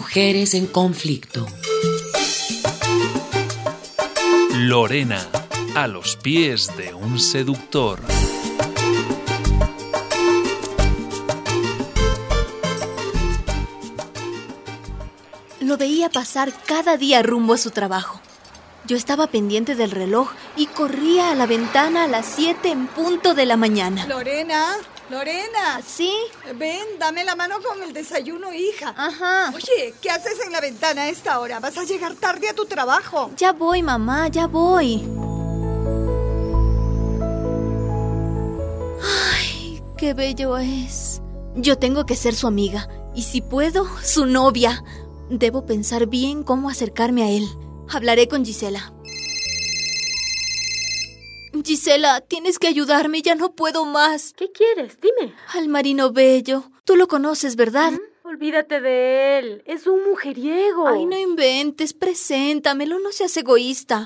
Mujeres en conflicto. Lorena, a los pies de un seductor. Lo veía pasar cada día rumbo a su trabajo. Yo estaba pendiente del reloj y corría a la ventana a las 7 en punto de la mañana. Lorena. ¿Sí? Ven, dame la mano con el desayuno, hija. Ajá. Oye, ¿qué haces en la ventana a esta hora? Vas a llegar tarde a tu trabajo. Ya voy, mamá, ya voy. Ay, qué bello es. Yo tengo que ser su amiga y, si puedo, su novia. Debo pensar bien cómo acercarme a él. Hablaré con Gisela. Gisela, tienes que ayudarme, ya no puedo más. ¿Qué quieres? Dime. Al marino bello. Tú lo conoces, ¿verdad? Olvídate de él. Es un mujeriego. Ay, no inventes, preséntamelo, no seas egoísta.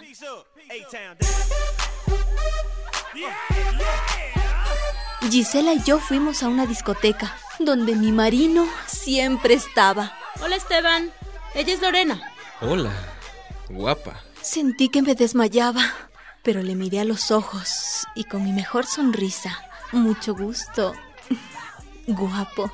Gisela y yo fuimos a una discoteca, donde mi marino siempre estaba. Hola, Esteban. Ella es Lorena. Hola, guapa. Sentí que me desmayaba, pero le miré a los ojos y con mi mejor sonrisa. Mucho gusto. Guapo.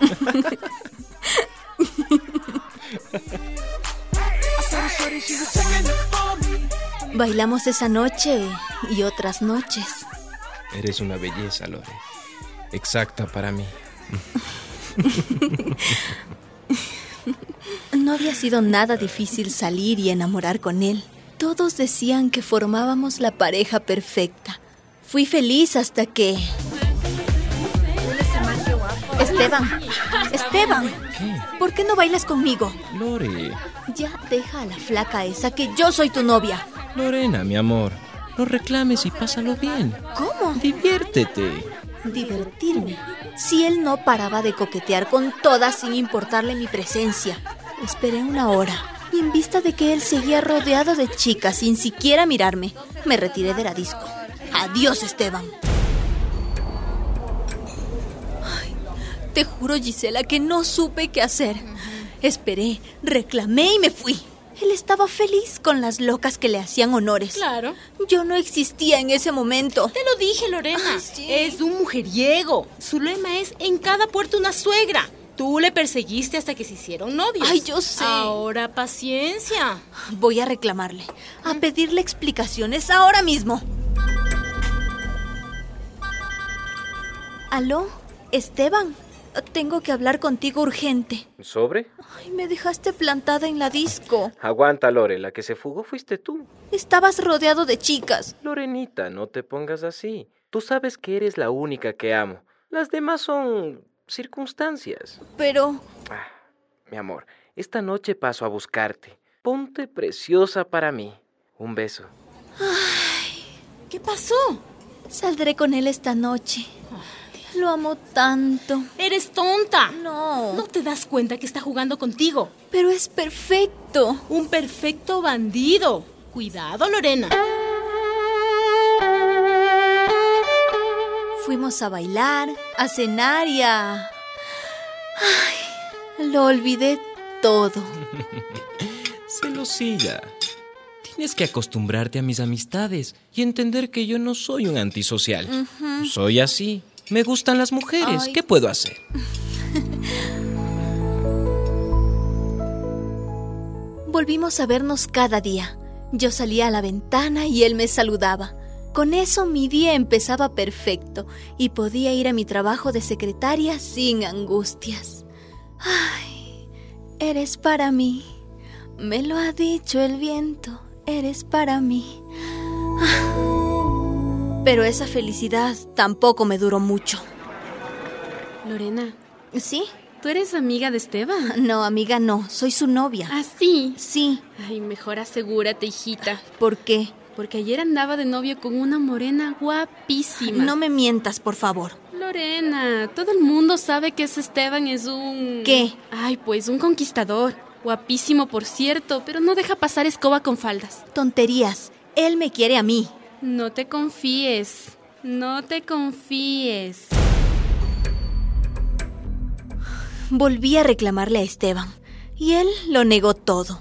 Bailamos esa noche y otras noches. Eres una belleza, Lore. Exacta para mí. No había sido nada difícil salir y enamorar con él. Todos decían que formábamos la pareja perfecta. Fui feliz hasta que... Esteban, ¿Qué? ¿por qué no bailas conmigo? Lore. Ya deja a la flaca esa, que yo soy tu novia. Lorena, mi amor. No reclames y pásalo bien. ¿Cómo? Diviértete. Divertirme. Si él no paraba de coquetear con todas sin importarle mi presencia. Esperé una hora y, en vista de que él seguía rodeado de chicas sin siquiera mirarme, me retiré de la disco. Adiós, Esteban. Ay, te juro, Gisela, que no supe qué hacer. Esperé, reclamé y me fui. Él estaba feliz con las locas que le hacían honores. Claro. Yo no existía en ese momento. Te lo dije, Lorena. Ay, sí. Es un mujeriego. Su lema es: en cada puerto una suegra. Tú le perseguiste hasta que se hicieron novios. Ay, yo sé. Ahora, paciencia. Voy a reclamarle, a pedirle explicaciones ahora mismo. ¿Aló? Esteban, tengo que hablar contigo urgente. ¿Sobre? Ay, me dejaste plantada en la disco. Aguanta, Lore. La que se fugó fuiste tú. Estabas rodeado de chicas. Lorenita, no te pongas así. Tú sabes que eres la única que amo. Las demás son circunstancias. Pero... Mi amor, esta noche paso a buscarte. Ponte preciosa para mí. Un beso. ¿Qué pasó? saldré con él esta noche. Lo amo tanto. ¡Eres tonta! No. ¿No te das cuenta que está jugando contigo? Pero es perfecto. Un perfecto bandido. Cuidado, Lorena. Fuimos a bailar, a cenar y a... Ay, lo olvidé todo. Celosilla. Tienes que acostumbrarte a mis amistades y entender que yo no soy un antisocial. Soy así. Me gustan las mujeres. Ay. ¿Qué puedo hacer? Volvimos a vernos cada día. Yo salía a la ventana y él me saludaba. Con eso mi día empezaba perfecto y podía ir a mi trabajo de secretaria sin angustias. Ay, eres para mí. Me lo ha dicho el viento. Eres para mí. Pero esa felicidad tampoco me duró mucho. Lorena, ¿Sí? ¿tú eres amiga de Esteban? No, amiga, no. Soy su novia. ¿Ah, sí? Sí. Ay, mejor asegúrate, hijita. ¿Por qué? Porque ayer andaba de novio con una morena guapísima. No me mientas, por favor. Lorena, todo el mundo sabe que ese Esteban es un... ¿Qué? Ay, pues un conquistador. Guapísimo, por cierto, pero no deja pasar escoba con faldas. Tonterías. Él me quiere a mí. No te confíes. No te confíes. Volví a reclamarle a Esteban. y él lo negó todo.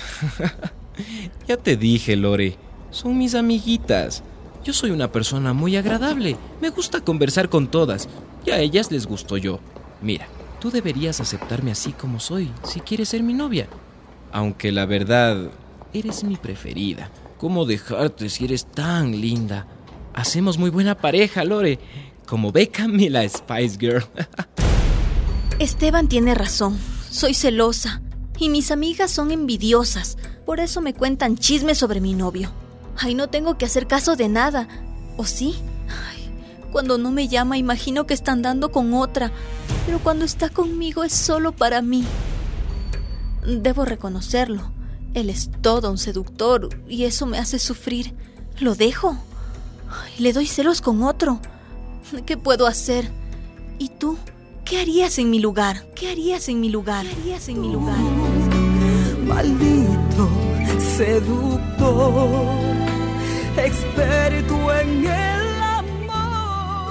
Ya te dije, Lore, son mis amiguitas. Yo soy una persona muy agradable. Me gusta conversar con todas y a ellas les gusto yo. Mira, tú deberías aceptarme así como soy si quieres ser mi novia. Aunque la verdad, eres mi preferida. ¿Cómo dejarte si eres tan linda? Hacemos muy buena pareja, Lore. Como Beckham y la Spice Girl. Esteban tiene razón. Soy celosa. Y mis amigas son envidiosas. Por eso me cuentan chismes sobre mi novio. Ay, no tengo que hacer caso de nada. ¿O sí? Ay, cuando no me llama imagino que está andando con otra. Pero cuando está conmigo es solo para mí. Debo reconocerlo. Él es todo un seductor y eso me hace sufrir. ¿Lo dejo? Ay, le doy celos con otro. ¿Qué puedo hacer? ¿Y tú? ¿Qué harías en mi lugar? ¿Qué harías en mi lugar? ¿Qué harías en mi lugar? Maldito seductor, experto en el amor.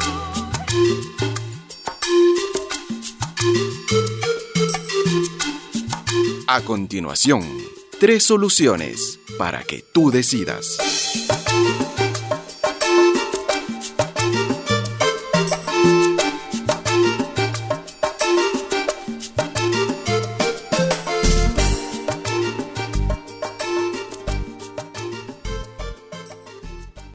A continuación, 3 soluciones para que tú decidas.